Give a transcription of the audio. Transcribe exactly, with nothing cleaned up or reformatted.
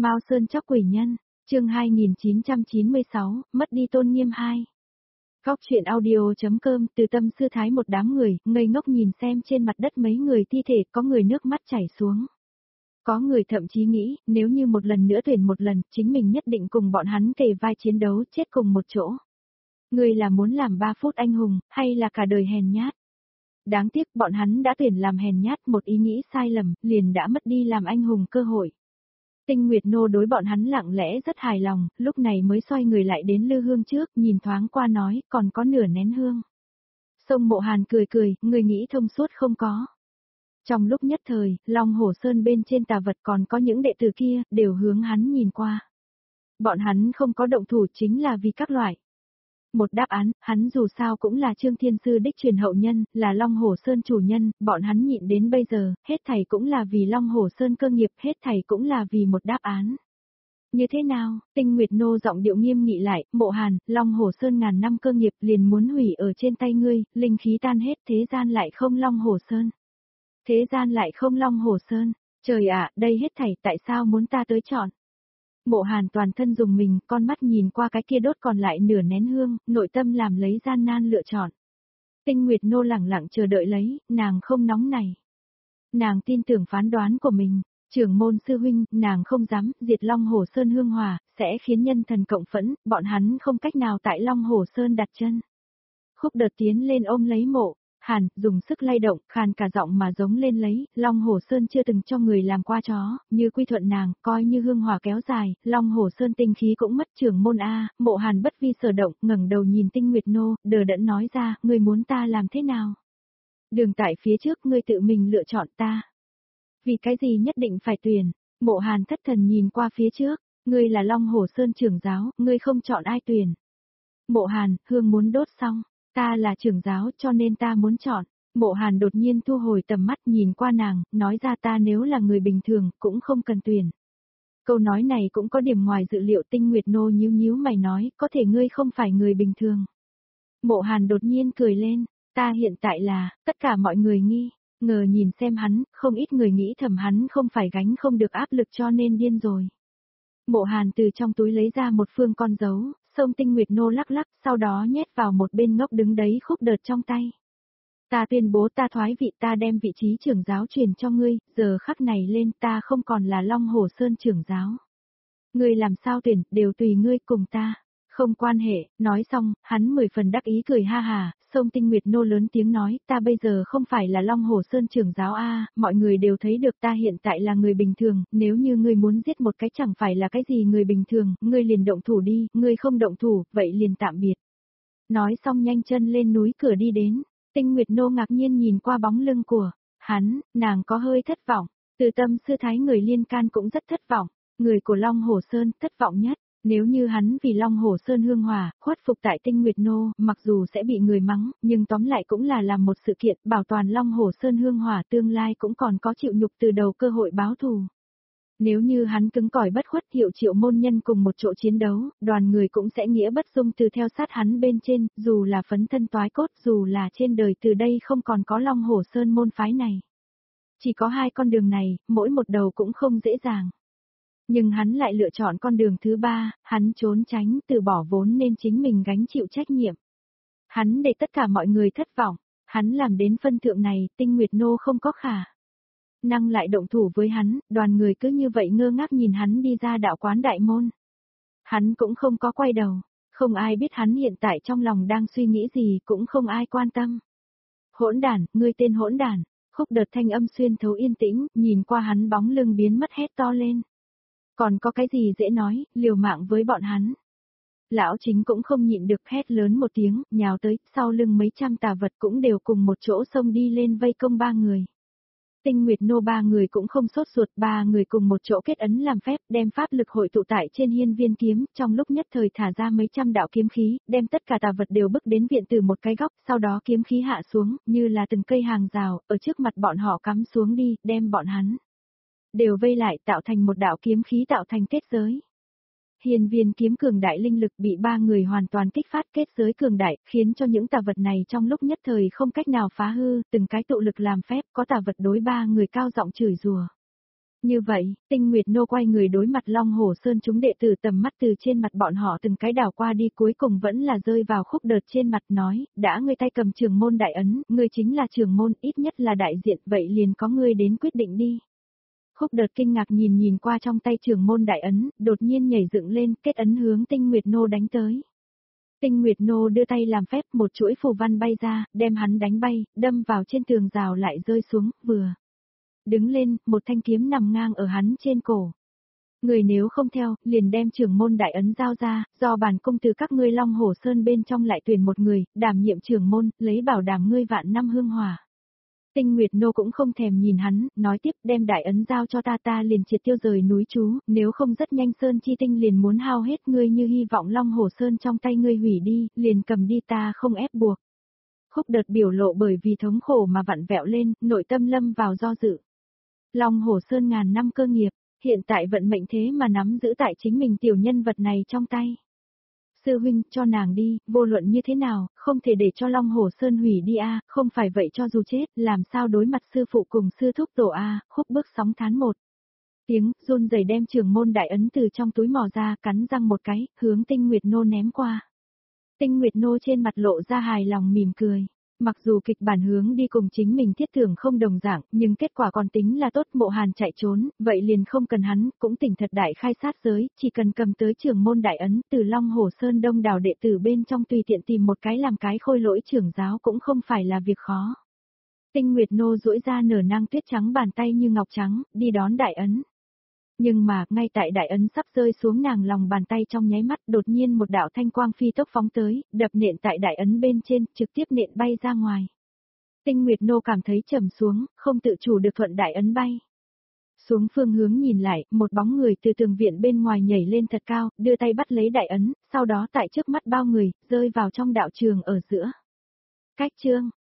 Mao Sơn chóc quỷ nhân, chương hai nghìn chín trăm chín mươi sáu, mất đi tôn nghiêm hai. Góc truyện audio.com từ tâm sư thái một đám người, ngây ngốc nhìn xem trên mặt đất mấy người thi thể, có người nước mắt chảy xuống. Có người thậm chí nghĩ, nếu như một lần nữa tuyển một lần, chính mình nhất định cùng bọn hắn kề vai chiến đấu, chết cùng một chỗ. Người là muốn làm ba phút anh hùng, hay là cả đời hèn nhát? Đáng tiếc bọn hắn đã tuyển làm hèn nhát, một ý nghĩ sai lầm, liền đã mất đi làm anh hùng cơ hội. Tinh Nguyệt Nô đối bọn hắn lặng lẽ rất hài lòng, lúc này mới xoay người lại đến lư hương trước, nhìn thoáng qua nói, còn có nửa nén hương. Sông Mộ Hàn cười cười, người nghĩ thông suốt không có. Trong lúc nhất thời, Long Hổ Sơn bên trên tà vật còn có những đệ tử kia, đều hướng hắn nhìn qua. Bọn hắn không có động thủ chính là vì các loại. Một đáp án, hắn dù sao cũng là Trương Thiên Sư đích truyền hậu nhân, là Long Hổ Sơn chủ nhân, bọn hắn nhịn đến bây giờ, hết thảy cũng là vì Long Hổ Sơn cơ nghiệp, hết thảy cũng là vì một đáp án. Như thế nào? Tinh Nguyệt Nô giọng điệu nghiêm nghị lại, Mộ Hàn, Long Hổ Sơn ngàn năm cơ nghiệp liền muốn hủy ở trên tay ngươi, linh khí tan hết, thế gian lại không Long Hổ Sơn. Thế gian lại không Long Hổ Sơn, trời ạ, đây hết thảy tại sao muốn ta tới chọn? Mộ Hàn toàn thân dùng mình, con mắt nhìn qua cái kia đốt còn lại nửa nén hương, nội tâm làm lấy gian nan lựa chọn. Tinh Nguyệt Nô lẳng lặng chờ đợi lấy, nàng không nóng này. Nàng tin tưởng phán đoán của mình, trưởng môn sư huynh, nàng không dám, diệt Long Hổ Sơn hương hòa, sẽ khiến nhân thần cộng phẫn, bọn hắn không cách nào tại Long Hổ Sơn đặt chân. Khúc Đợt tiến lên ôm lấy Mộ Hàn, dùng sức lay động, khàn cả giọng mà giống lên lấy, Long Hổ Sơn chưa từng cho người làm qua chó, như quy thuận nàng, coi như hương hỏa kéo dài, Long Hổ Sơn tinh khí cũng mất trưởng môn A, Mộ Hàn bất vi sở động, ngẩng đầu nhìn Tinh Nguyệt Nô, đờ đẫn nói ra, ngươi muốn ta làm thế nào? Đường tại phía trước, ngươi tự mình lựa chọn ta. Vì cái gì nhất định phải tuyển? Mộ Hàn thất thần nhìn qua phía trước, ngươi là Long Hổ Sơn trưởng giáo, ngươi không chọn ai tuyển. Mộ Hàn, hương muốn đốt xong. Ta là trưởng giáo cho nên ta muốn chọn. Mộ Hàn đột nhiên thu hồi tầm mắt nhìn qua nàng, nói ra ta nếu là người bình thường cũng không cần tuyển. Câu nói này cũng có điểm ngoài dự liệu. Tinh Nguyệt Nô nhíu nhíu mày nói, có thể ngươi không phải người bình thường. Mộ Hàn đột nhiên cười lên, ta hiện tại là, tất cả mọi người nghi, ngờ nhìn xem hắn, không ít người nghĩ thầm hắn không phải gánh không được áp lực cho nên điên rồi. Mộ Hàn từ trong túi lấy ra một phương con dấu. Sông Tinh Nguyệt Nô lắc lắc, sau đó nhét vào một bên ngốc đứng đấy Khúc Đợt trong tay. Ta tuyên bố ta thoái vị, ta đem vị trí trưởng giáo truyền cho ngươi, giờ khắc này lên ta không còn là Long Hổ Sơn trưởng giáo. Ngươi làm sao tuyển, đều tùy ngươi cùng ta. Không quan hệ, nói xong, hắn mười phần đắc ý cười ha hà, Sông Tinh Nguyệt Nô lớn tiếng nói, ta bây giờ không phải là Long Hổ Sơn trưởng giáo a, mọi người đều thấy được ta hiện tại là người bình thường, nếu như ngươi muốn giết một cái chẳng phải là cái gì người bình thường, ngươi liền động thủ đi, ngươi không động thủ, vậy liền tạm biệt. Nói xong nhanh chân lên núi cửa đi đến, Tinh Nguyệt Nô ngạc nhiên nhìn qua bóng lưng của hắn, nàng có hơi thất vọng, từ tâm sư thái người liên can cũng rất thất vọng, người của Long Hổ Sơn thất vọng nhất. Nếu như hắn vì Long Hổ Sơn hương hòa, khuất phục tại Tinh Nguyệt Nô, mặc dù sẽ bị người mắng, nhưng tóm lại cũng là làm một sự kiện, bảo toàn Long Hổ Sơn hương hòa tương lai cũng còn có chịu nhục từ đầu cơ hội báo thù. Nếu như hắn cứng cỏi bất khuất hiệu triệu môn nhân cùng một chỗ chiến đấu, đoàn người cũng sẽ nghĩa bất dung từ theo sát hắn bên trên, dù là phấn thân toái cốt, dù là trên đời từ đây không còn có Long Hổ Sơn môn phái này. Chỉ có hai con đường này, mỗi một đầu cũng không dễ dàng. Nhưng hắn lại lựa chọn con đường thứ ba, hắn trốn tránh từ bỏ vốn nên chính mình gánh chịu trách nhiệm. Hắn để tất cả mọi người thất vọng, hắn làm đến phân thượng này, Tinh Nguyệt Nô không có khả năng lại động thủ với hắn, đoàn người cứ như vậy ngơ ngác nhìn hắn đi ra đạo quán đại môn. Hắn cũng không có quay đầu, không ai biết hắn hiện tại trong lòng đang suy nghĩ gì, cũng không ai quan tâm. Hỗn đản, ngươi tên hỗn đản, Khúc Đợt thanh âm xuyên thấu yên tĩnh, nhìn qua hắn bóng lưng biến mất hét to lên. Còn có cái gì dễ nói, liều mạng với bọn hắn. Lão Chính cũng không nhịn được hét lớn một tiếng, nhào tới, sau lưng mấy trăm tà vật cũng đều cùng một chỗ xông đi lên vây công ba người. Tinh Nguyệt Nô ba người cũng không sốt ruột, ba người cùng một chỗ kết ấn làm phép, đem pháp lực hội tụ tại trên hiên viên kiếm, trong lúc nhất thời thả ra mấy trăm đạo kiếm khí, đem tất cả tà vật đều bức đến viện từ một cái góc, sau đó kiếm khí hạ xuống, như là từng cây hàng rào, ở trước mặt bọn họ cắm xuống đi, đem bọn hắn đều vây lại tạo thành một đạo kiếm khí tạo thành kết giới. Hiên viên kiếm cường đại linh lực bị ba người hoàn toàn kích phát kết giới cường đại, khiến cho những tà vật này trong lúc nhất thời không cách nào phá hư, từng cái tụ lực làm phép, có tà vật đối ba người cao giọng chửi rủa. Như vậy, Tinh Nguyệt Nô quay người đối mặt Long Hổ Sơn chúng đệ tử, tầm mắt từ trên mặt bọn họ từng cái đảo qua đi, cuối cùng vẫn là rơi vào Khúc Đợt trên mặt, nói, đã ngươi tay cầm trưởng môn đại ấn, ngươi chính là trưởng môn, ít nhất là đại diện, vậy liền có ngươi đến quyết định đi. Khúc Đợt kinh ngạc nhìn nhìn qua trong tay trưởng môn đại ấn, đột nhiên nhảy dựng lên, kết ấn hướng Tinh Nguyệt Nô đánh tới. Tinh Nguyệt Nô đưa tay làm phép, một chuỗi phù văn bay ra, đem hắn đánh bay, đâm vào trên tường rào lại rơi xuống, vừa đứng lên, một thanh kiếm nằm ngang ở hắn trên cổ. Người nếu không theo, liền đem trưởng môn đại ấn giao ra, do bản cung từ các ngươi Long Hổ Sơn bên trong lại tuyển một người, đảm nhiệm trưởng môn, lấy bảo đảm ngươi vạn năm hương hỏa. Tinh Nguyệt Nô cũng không thèm nhìn hắn, nói tiếp, đem đại ấn giao cho ta, ta liền triệt tiêu rời núi chú, nếu không rất nhanh Sơn Chi Tinh liền muốn hao hết, ngươi như hy vọng Long Hổ Sơn trong tay ngươi hủy đi, liền cầm đi, ta không ép buộc. Khúc Đợt biểu lộ bởi vì thống khổ mà vặn vẹo lên, nội tâm lâm vào do dự. Long Hổ Sơn ngàn năm cơ nghiệp, hiện tại vận mệnh thế mà nắm giữ tại chính mình tiểu nhân vật này trong tay. Sư huynh, cho nàng đi, vô luận như thế nào, không thể để cho Long Hổ Sơn hủy đi a, không phải vậy cho dù chết, làm sao đối mặt sư phụ cùng sư thúc tổ a, Khúc bước sóng thán một tiếng, run rẩy đem trưởng môn đại ấn từ trong túi mò ra, cắn răng một cái, hướng Tinh Nguyệt Nô ném qua. Tinh Nguyệt Nô trên mặt lộ ra hài lòng mỉm cười. Mặc dù kịch bản hướng đi cùng chính mình thiết tưởng không đồng dạng, nhưng kết quả còn tính là tốt, Mộ Hàn chạy trốn, vậy liền không cần hắn, cũng tỉnh thật đại khai sát giới, chỉ cần cầm tới trưởng môn đại ấn, từ Long Hổ Sơn đông đảo đệ tử bên trong tùy tiện tìm một cái làm cái khôi lỗi trưởng giáo cũng không phải là việc khó. Tinh Nguyệt Nô duỗi ra nở nang tuyết trắng bàn tay như ngọc trắng, đi đón đại ấn. Nhưng mà, ngay tại đại ấn sắp rơi xuống nàng lòng bàn tay trong nháy mắt, đột nhiên một đạo thanh quang phi tốc phóng tới, đập nện tại đại ấn bên trên, trực tiếp nện bay ra ngoài. Tinh Nguyệt Nô cảm thấy trầm xuống, không tự chủ được thuận đại ấn bay. Xuống phương hướng nhìn lại, một bóng người từ tường viện bên ngoài nhảy lên thật cao, đưa tay bắt lấy đại ấn, sau đó tại trước mắt bao người, rơi vào trong đạo trường ở giữa. Cách chương